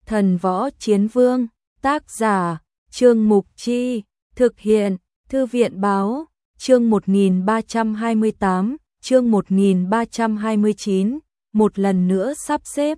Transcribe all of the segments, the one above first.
Thần Võ Chiến Vương, tác giả, Trương Mục Chi, thực hiện, Thư viện Báo, chương 1328, chương 1329, một lần nữa sắp xếp.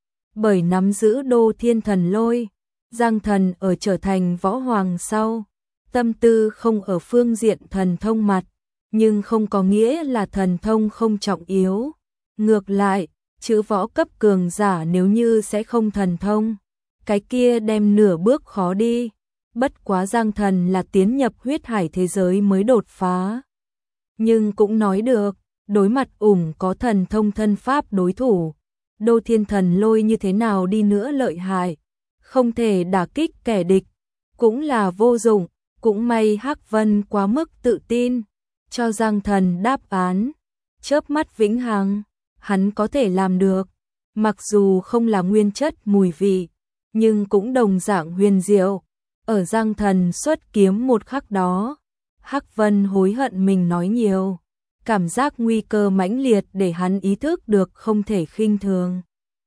Bởi nắm giữ Đô Thiên Thần Lôi, Giang Thần ở trở thành võ hoàng sau, tâm tư không ở phương diện thần thông mặt, nhưng không có nghĩa là thần thông không trọng yếu. Ngược lại, chữ võ cấp cường giả nếu như sẽ không thần thông, cái kia đem nửa bước khó đi. Bất quá Giang Thần là tiến nhập huyết hải thế giới mới đột phá. Nhưng cũng nói được, đối mặt có thần thông thân pháp đối thủ, Đô Thiên Thần Lôi như thế nào đi nữa lợi hại, không thể đả kích kẻ địch, cũng là vô dụng. Cũng may Hắc Vân quá mức tự tin, cho Giang Thần đáp án, chớp mắt vĩnh hằng, hắn có thể làm được. Mặc dù không là nguyên chất mùi vị, nhưng cũng đồng dạng huyền diệu. Ở Giang Thần xuất kiếm một khắc đó, Hắc Vân hối hận mình nói nhiều, cảm giác nguy cơ mãnh liệt để hắn ý thức được không thể khinh thường.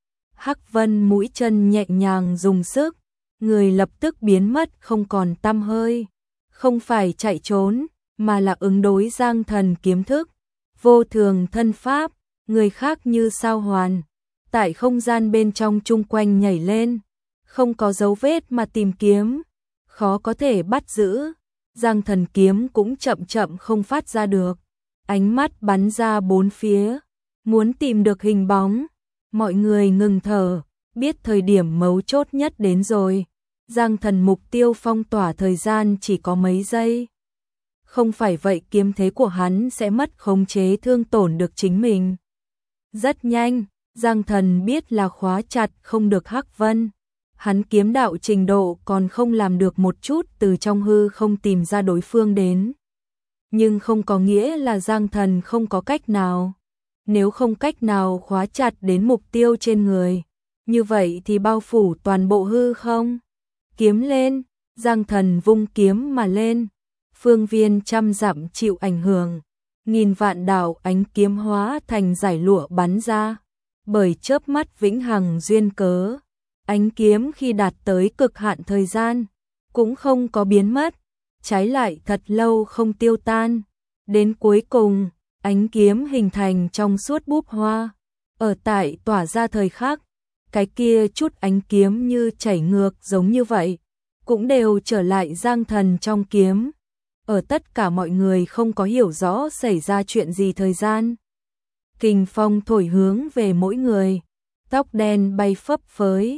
Hắc Vân mũi chân nhẹ nhàng dùng sức, người lập tức biến mất không còn tăm hơi, không phải chạy trốn, mà là ứng đối Giang Thần kiếm thức, vô thường thân pháp, người khác như sao hoàn, tại không gian bên trong chung quanh nhảy lên, không có dấu vết mà tìm kiếm, khó có thể bắt giữ. Giang Thần kiếm cũng chậm chậm không phát ra được, ánh mắt bắn ra bốn phía, muốn tìm được hình bóng. Mọi người ngừng thở, biết thời điểm mấu chốt nhất đến rồi. Giang Thần mục tiêu phong tỏa thời gian chỉ có mấy giây. Không phải vậy kiếm thế của hắn sẽ mất khống chế thương tổn được chính mình. Rất nhanh, Giang Thần biết là khóa chặt không được Hắc Vân. Hắn kiếm đạo trình độ còn không làm được một chút từ trong hư không tìm ra đối phương đến. Nhưng không có nghĩa là Giang Thần không có cách nào. Nếu không cách nào khóa chặt đến mục tiêu trên người, như vậy thì bao phủ toàn bộ hư không. Kiếm lên, Giang Thần vung kiếm mà lên. Phương viên trăm dặm chịu ảnh hưởng, nghìn vạn đạo ánh kiếm hóa thành giải lụa bắn ra. Bởi chớp mắt vĩnh hằng duyên cớ, ánh kiếm khi đạt tới cực hạn thời gian, cũng không có biến mất, trái lại thật lâu không tiêu tan. Đến cuối cùng, ánh kiếm hình thành trong suốt búp hoa, ở tại tỏa ra thời khắc, cái kia chút ánh kiếm như chảy ngược giống như vậy, cũng đều trở lại Giang Thần trong kiếm. Ở tất cả mọi người không có hiểu rõ xảy ra chuyện gì thời gian, kình phong thổi hướng về mỗi người, tóc đen bay phấp phới.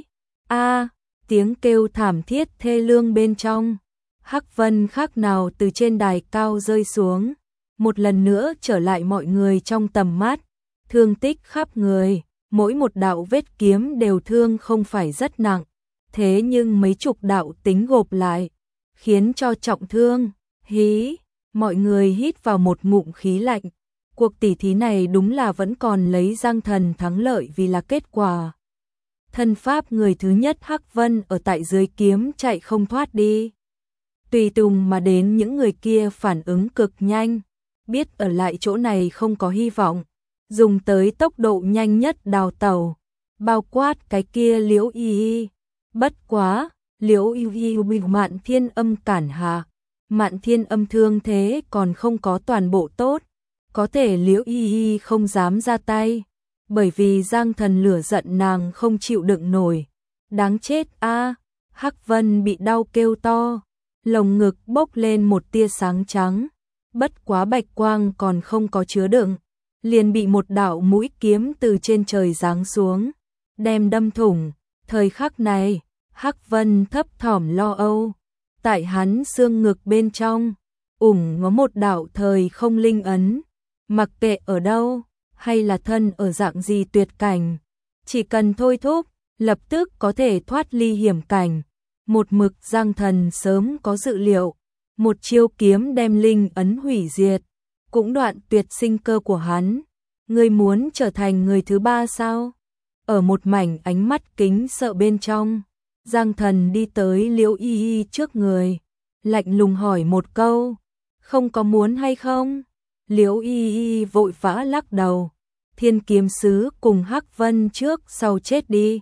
Tiếng kêu thảm thiết thê lương bên trong. Hắc Vân khác nào từ trên đài cao rơi xuống, một lần nữa trở lại mọi người trong tầm mắt, thương tích khắp người, mỗi một đạo vết kiếm đều thương không phải rất nặng, thế nhưng mấy chục đạo tính gộp lại, khiến cho trọng thương. Hí, mọi người hít vào một ngụm khí lạnh, cuộc tỉ thí này đúng là vẫn còn lấy Giang Thần thắng lợi vì là kết quả. Thân pháp người thứ nhất Hắc Vân ở tại dưới kiếm chạy không thoát đi. Tùy tùng mà đến những người kia phản ứng cực nhanh, biết ở lại chỗ này không có hy vọng, dùng tới tốc độ nhanh nhất đào tẩu, bao quát cái kia Liễu Y. Bất quá, Liễu Y bị Mạn Thiên Âm cản hạ, Mạn Thiên Âm thương thế còn không có toàn bộ tốt, có thể Liễu Y không dám ra tay, bởi vì Giang Thần lửa giận nàng không chịu đựng nổi. Đáng chết a! Hắc Vân bị đau kêu to, lồng ngực bốc lên một tia sáng trắng, bất quá bạch quang còn không có chứa đựng, liền bị một đạo mũi kiếm từ trên trời giáng xuống, đem đâm thủng. Thời khắc này, Hắc Vân thấp thỏm lo âu, tại hắn xương ngực bên trong, ngó một đạo thời không linh ấn, mặc kệ ở đâu, hay là thân ở dạng gì tuyệt cảnh, chỉ cần thôi thúc, lập tức có thể thoát ly hiểm cảnh. Một mực Giang Thần sớm có dự liệu, một chiêu kiếm đem linh ấn hủy diệt, cũng đoạn tuyệt sinh cơ của hắn. Ngươi muốn trở thành người thứ ba sao? Ở một mảnh ánh mắt kính sợ bên trong, Giang Thần đi tới Liễu Y trước người, lạnh lùng hỏi một câu, không có muốn hay không? Liễu Y vội vã lắc đầu, Thiên Kiếm Sứ cùng Hắc Vân trước sau chết đi,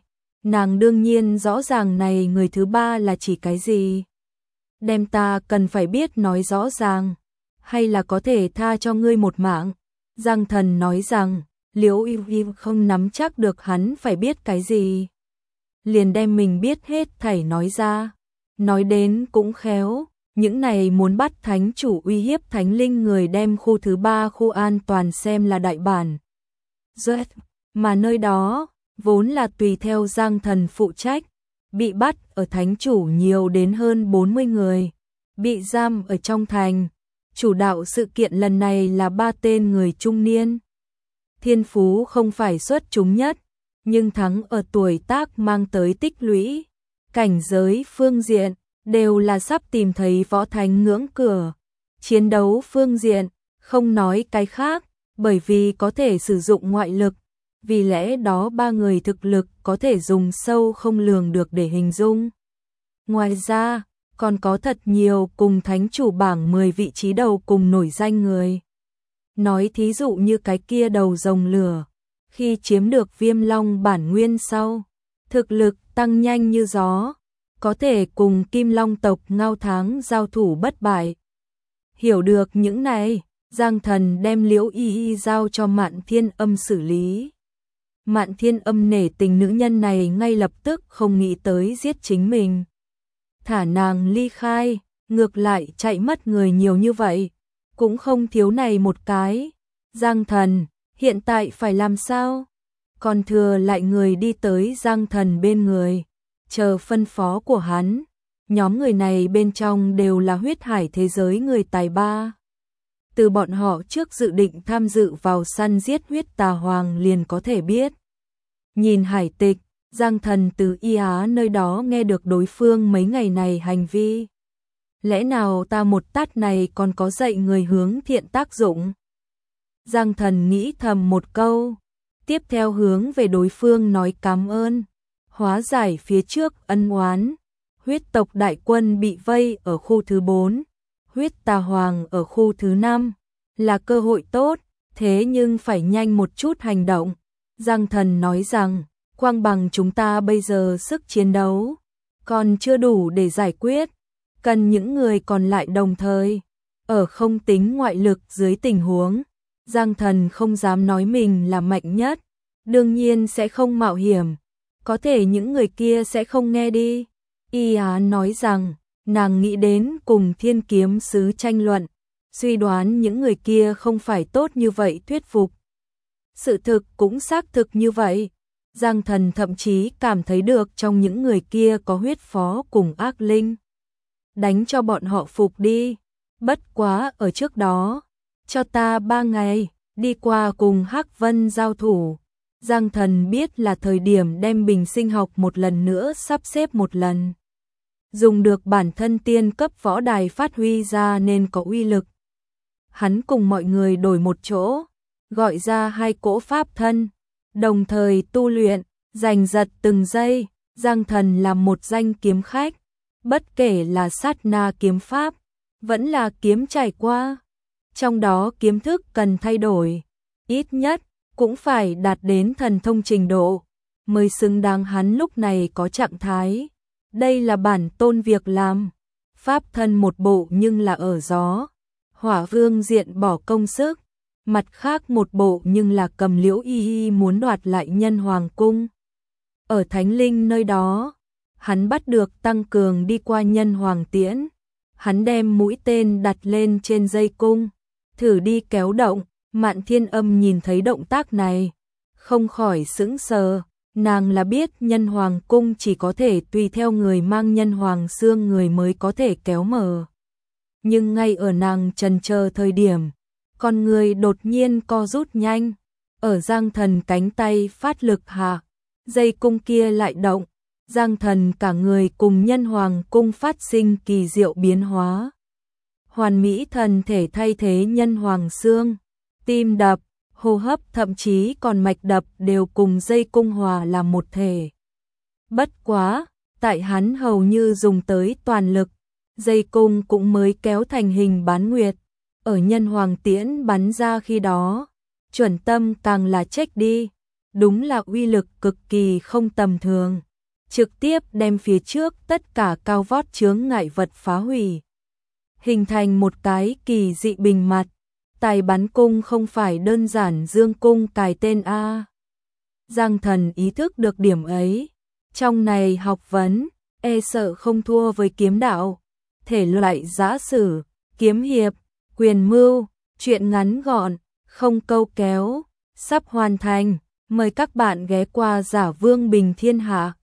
Nàng đương nhiên rõ ràng này người thứ ba là chỉ cái gì. Đem ta cần phải biết nói rõ ràng, hay là có thể tha cho ngươi một mạng. Giang Thần nói rằng, Liễu Yêu Yêu không nắm chắc được hắn phải biết cái gì. Liền đem mình biết hết thảy nói ra. Nói đến cũng khéo, những này muốn bắt thánh chủ uy hiếp thánh linh người đem khu thứ ba khu an toàn xem là đại bản. Rớt, mà nơi đó, vốn là tùy theo Giang Thần phụ trách, bị bắt ở thánh chủ nhiều đến hơn 40 người, bị giam ở trong thành. Chủ đạo sự kiện lần này là 3 tên người trung niên. Thiên phú không phải xuất chúng nhất, nhưng thắng ở tuổi tác mang tới tích lũy, cảnh giới phương diện, đều là sắp tìm thấy võ thánh ngưỡng cửa. Chiến đấu phương diện, không nói cái khác, bởi vì có thể sử dụng ngoại lực, vì lẽ đó 3 người thực lực có thể dùng sâu không lường được để hình dung. Ngoài ra, còn có thật nhiều cùng thánh chủ bảng 10 vị trí đầu cùng nổi danh người. Nói thí dụ như cái kia đầu rồng lửa, khi chiếm được Viêm Long bản nguyên sau, thực lực tăng nhanh như gió, có thể cùng Kim Long tộc Ngao Tháng giao thủ bất bại. Hiểu được những này, Giang Thần đem Liễu Y Y giao cho Mạn Thiên Âm xử lý. Mạn Thiên Âm nể tình nữ nhân này ngay lập tức không nghĩ tới giết chính mình. Thả nàng ly khai, ngược lại chạy mất người nhiều như vậy, cũng không thiếu này một cái. Giang Thần, hiện tại phải làm sao? Còn thừa lại người đi tới Giang Thần bên người, chờ phân phó của hắn. Nhóm người này bên trong đều là huyết hải thế giới người tài ba. Từ bọn họ trước dự định tham dự vào săn giết huyết tà hoàng liền có thể biết. Nhìn hải tịch, Giang Thần từ Y Á nơi đó nghe được đối phương mấy ngày này hành vi. Lẽ nào ta một tát này còn có dạy người hướng thiện tác dụng? Giang Thần nghĩ thầm một câu, tiếp theo hướng về đối phương nói cảm ơn, hóa giải phía trước ân oán. Huyết tộc đại quân bị vây ở khu thứ 4, huyết tà hoàng ở khu thứ 5, là cơ hội tốt, thế nhưng phải nhanh một chút hành động. Giang Thần nói rằng, quang bằng chúng ta bây giờ sức chiến đấu, còn chưa đủ để giải quyết, cần những người còn lại đồng thời, ở không tính ngoại lực dưới tình huống. Giang Thần không dám nói mình là mạnh nhất, đương nhiên sẽ không mạo hiểm, có thể những người kia sẽ không nghe đi. Y Á nói rằng, nàng nghĩ đến cùng Thiên Kiếm Sứ tranh luận, suy đoán những người kia không phải tốt như vậy thuyết phục. Sự thực cũng xác thực như vậy. Giang Thần thậm chí cảm thấy được trong những người kia có huyết phó cùng ác linh. Đánh cho bọn họ phục đi. Bất quá ở trước đó, cho ta 3 ngày, đi qua cùng Hắc Vân giao thủ. Giang Thần biết là thời điểm đem bình sinh học một lần nữa sắp xếp một lần. Dùng được bản thân tiên cấp võ đài phát huy ra nên có uy lực. Hắn cùng mọi người đổi một chỗ, gọi ra 2 cỗ pháp thân, đồng thời tu luyện, giành giật từng giây. Giang Thần là một danh kiếm khách, bất kể là sát na kiếm pháp, vẫn là kiếm trải qua. Trong đó kiếm thức cần thay đổi, ít nhất cũng phải đạt đến thần thông trình độ, mới xứng đáng hắn lúc này có trạng thái. Đây là bản tôn việc làm, pháp thân một bộ nhưng là ở gió. Hỏa Vương diện bỏ công sức, mặt khác một bộ nhưng là cầm Liễu Y Y muốn đoạt lại Nhân Hoàng cung. Ở Thánh Linh nơi đó, hắn bắt được tăng cường đi qua Nhân Hoàng tiễn. Hắn đem mũi tên đặt lên trên dây cung, thử đi kéo động. Mạn Thiên Âm nhìn thấy động tác này, không khỏi sững sờ. Nàng là biết Nhân Hoàng cung chỉ có thể tùy theo người mang Nhân Hoàng xương người mới có thể kéo mở. Nhưng ngay ở nàng chần chờ thời điểm, con người đột nhiên co rút nhanh, ở Giang Thần cánh tay phát lực hạ, dây cung kia lại động. Giang Thần cả người cùng Nhân Hoàng cung phát sinh kỳ diệu biến hóa. Hoàn mỹ thần thể thay thế Nhân Hoàng xương, tim đập, hô hấp thậm chí còn mạch đập đều cùng dây cung hòa làm một thể. Bất quá, tại hắn hầu như dùng tới toàn lực, dây cung cũng mới kéo thành hình bán nguyệt. Ở Nhân Hoàng tiễn bắn ra khi đó, chuẩn tâm càng là trách đi, đúng là uy lực cực kỳ không tầm thường. trực tiếp đem phía trước tất cả cao vót chướng ngại vật phá hủy, hình thành một cái kỳ dị bình mặt. Tài bắn cung không phải đơn giản dương cung cài tên A. Giang Thần ý thức được điểm ấy, trong này học vấn, e sợ không thua với kiếm đạo, thể loại giã sử, kiếm hiệp, quyền mưu, truyện ngắn gọn, không câu kéo, sắp hoàn thành, mời các bạn ghé qua Giả Vương Bình Thiên Hạ.